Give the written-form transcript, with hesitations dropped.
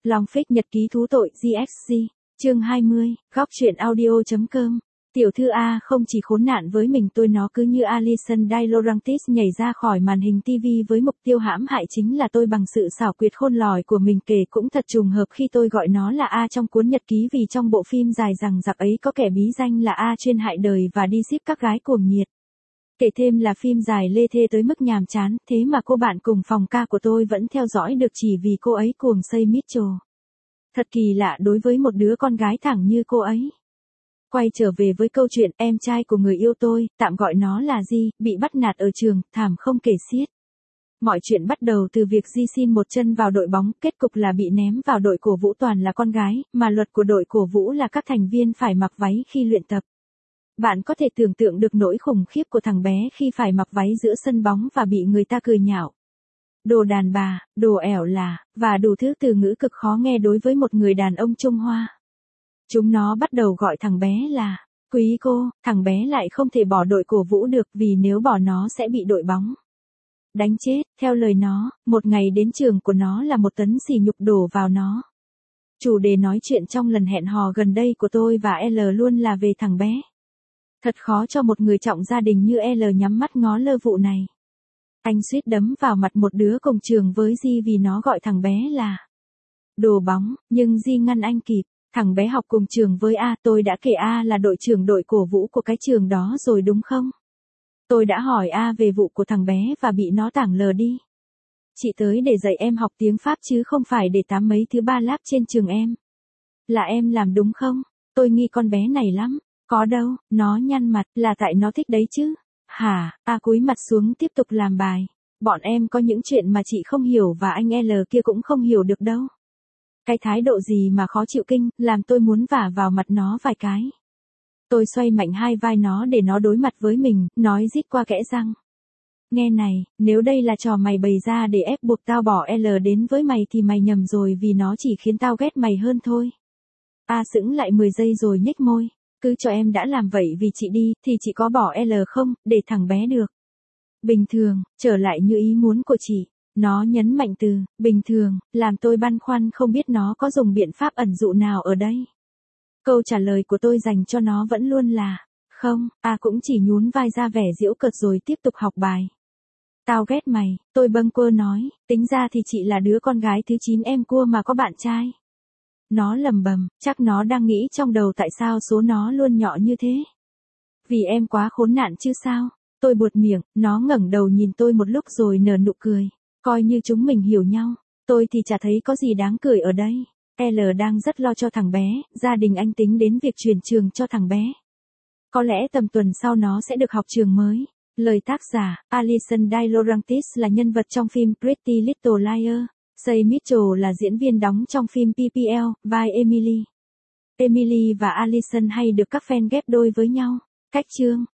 Long phích nhật ký thú tội GXG. Chương 20, góc truyện audio.com. Tiểu thư A không chỉ khốn nạn với mình tôi, nó cứ như Alison De Laurentiis nhảy ra khỏi màn hình TV với mục tiêu hãm hại chính là tôi bằng sự xảo quyệt khôn lỏi của mình. Kể cũng thật trùng hợp khi tôi gọi nó là A trong cuốn nhật ký, vì trong bộ phim dài dằng dặc ấy có kẻ bí danh là A chuyên hại đời và đi ship các gái cuồng nhiệt. Kể thêm là phim dài lê thê tới mức nhàm chán, thế mà cô bạn cùng phòng ca của tôi vẫn theo dõi được chỉ vì cô ấy cuồng say Mitchell. Thật kỳ lạ đối với một đứa con gái thẳng như cô ấy. Quay trở về với câu chuyện em trai của người yêu tôi, tạm gọi nó là Di, bị bắt nạt ở trường, thảm không kể xiết. Mọi chuyện bắt đầu từ việc Di xin một chân vào đội bóng, kết cục là bị ném vào đội cổ vũ toàn là con gái, mà luật của đội cổ vũ là các thành viên phải mặc váy khi luyện tập. Bạn có thể tưởng tượng được nỗi khủng khiếp của thằng bé khi phải mặc váy giữa sân bóng và bị người ta cười nhạo. Đồ đàn bà, đồ ẻo là, và đủ thứ từ ngữ cực khó nghe đối với một người đàn ông Trung Hoa. Chúng nó bắt đầu gọi thằng bé là quý cô. Thằng bé lại không thể bỏ đội cổ vũ được, vì nếu bỏ nó sẽ bị đội bóng đánh chết. Theo lời nó, một ngày đến trường của nó là một tấn sỉ nhục đổ vào nó. Chủ đề nói chuyện trong lần hẹn hò gần đây của tôi và L luôn là về thằng bé. Thật khó cho một người trọng gia đình như L nhắm mắt ngó lơ vụ này. Anh suýt đấm vào mặt một đứa cùng trường với Di vì nó gọi thằng bé là đồ bóng, nhưng Di ngăn anh kịp. Thằng bé học cùng trường với A, tôi đã kể A là đội trưởng đội cổ vũ của cái trường đó rồi đúng không? Tôi đã hỏi A về vụ của thằng bé và bị nó tảng lờ đi. Chị tới để dạy em học tiếng Pháp chứ không phải để tám mấy thứ ba láp trên trường em. Là em làm đúng không? Tôi nghi con bé này lắm. Có đâu, nó nhăn mặt, là tại nó thích đấy chứ. Hả? A cúi mặt xuống tiếp tục làm bài. Bọn em có những chuyện mà chị không hiểu và anh L kia cũng không hiểu được đâu. Cái thái độ gì mà khó chịu kinh, làm tôi muốn vả vào mặt nó vài cái. Tôi xoay mạnh hai vai nó để nó đối mặt với mình, nói rít qua kẽ răng. Nghe này, nếu đây là trò mày bày ra để ép buộc tao bỏ L đến với mày thì mày nhầm rồi, vì nó chỉ khiến tao ghét mày hơn thôi. A sững lại 10 giây rồi nhếch môi. Cứ cho em đã làm vậy vì chị đi, thì chị có bỏ L không, để thằng bé được bình thường, trở lại như ý muốn của chị. Nó nhấn mạnh từ bình thường, làm tôi băn khoăn không biết nó có dùng biện pháp ẩn dụ nào ở đây. Câu trả lời của tôi dành cho nó vẫn luôn là không. A cũng chỉ nhún vai ra vẻ giễu cợt rồi tiếp tục học bài. Tao ghét mày, tôi bâng quơ nói, tính ra thì chị là đứa con gái thứ 9 em cua mà có bạn trai. Nó lầm bầm, chắc nó đang nghĩ trong đầu tại sao số nó luôn nhỏ như thế. Vì em quá khốn nạn chứ sao. Tôi buột miệng, nó ngẩng đầu nhìn tôi một lúc rồi nở nụ cười. Coi như chúng mình hiểu nhau. Tôi thì chả thấy có gì đáng cười ở đây. L đang rất lo cho thằng bé, gia đình anh tính đến việc chuyển trường cho thằng bé. Có lẽ tầm tuần sau nó sẽ được học trường mới. Lời tác giả, Alison De Laurentiis là nhân vật trong phim Pretty Little Liars. Say Mitchell là diễn viên đóng trong phim PPL, vai Emily. Emily và Alison hay được các fan ghép đôi với nhau. Cách chương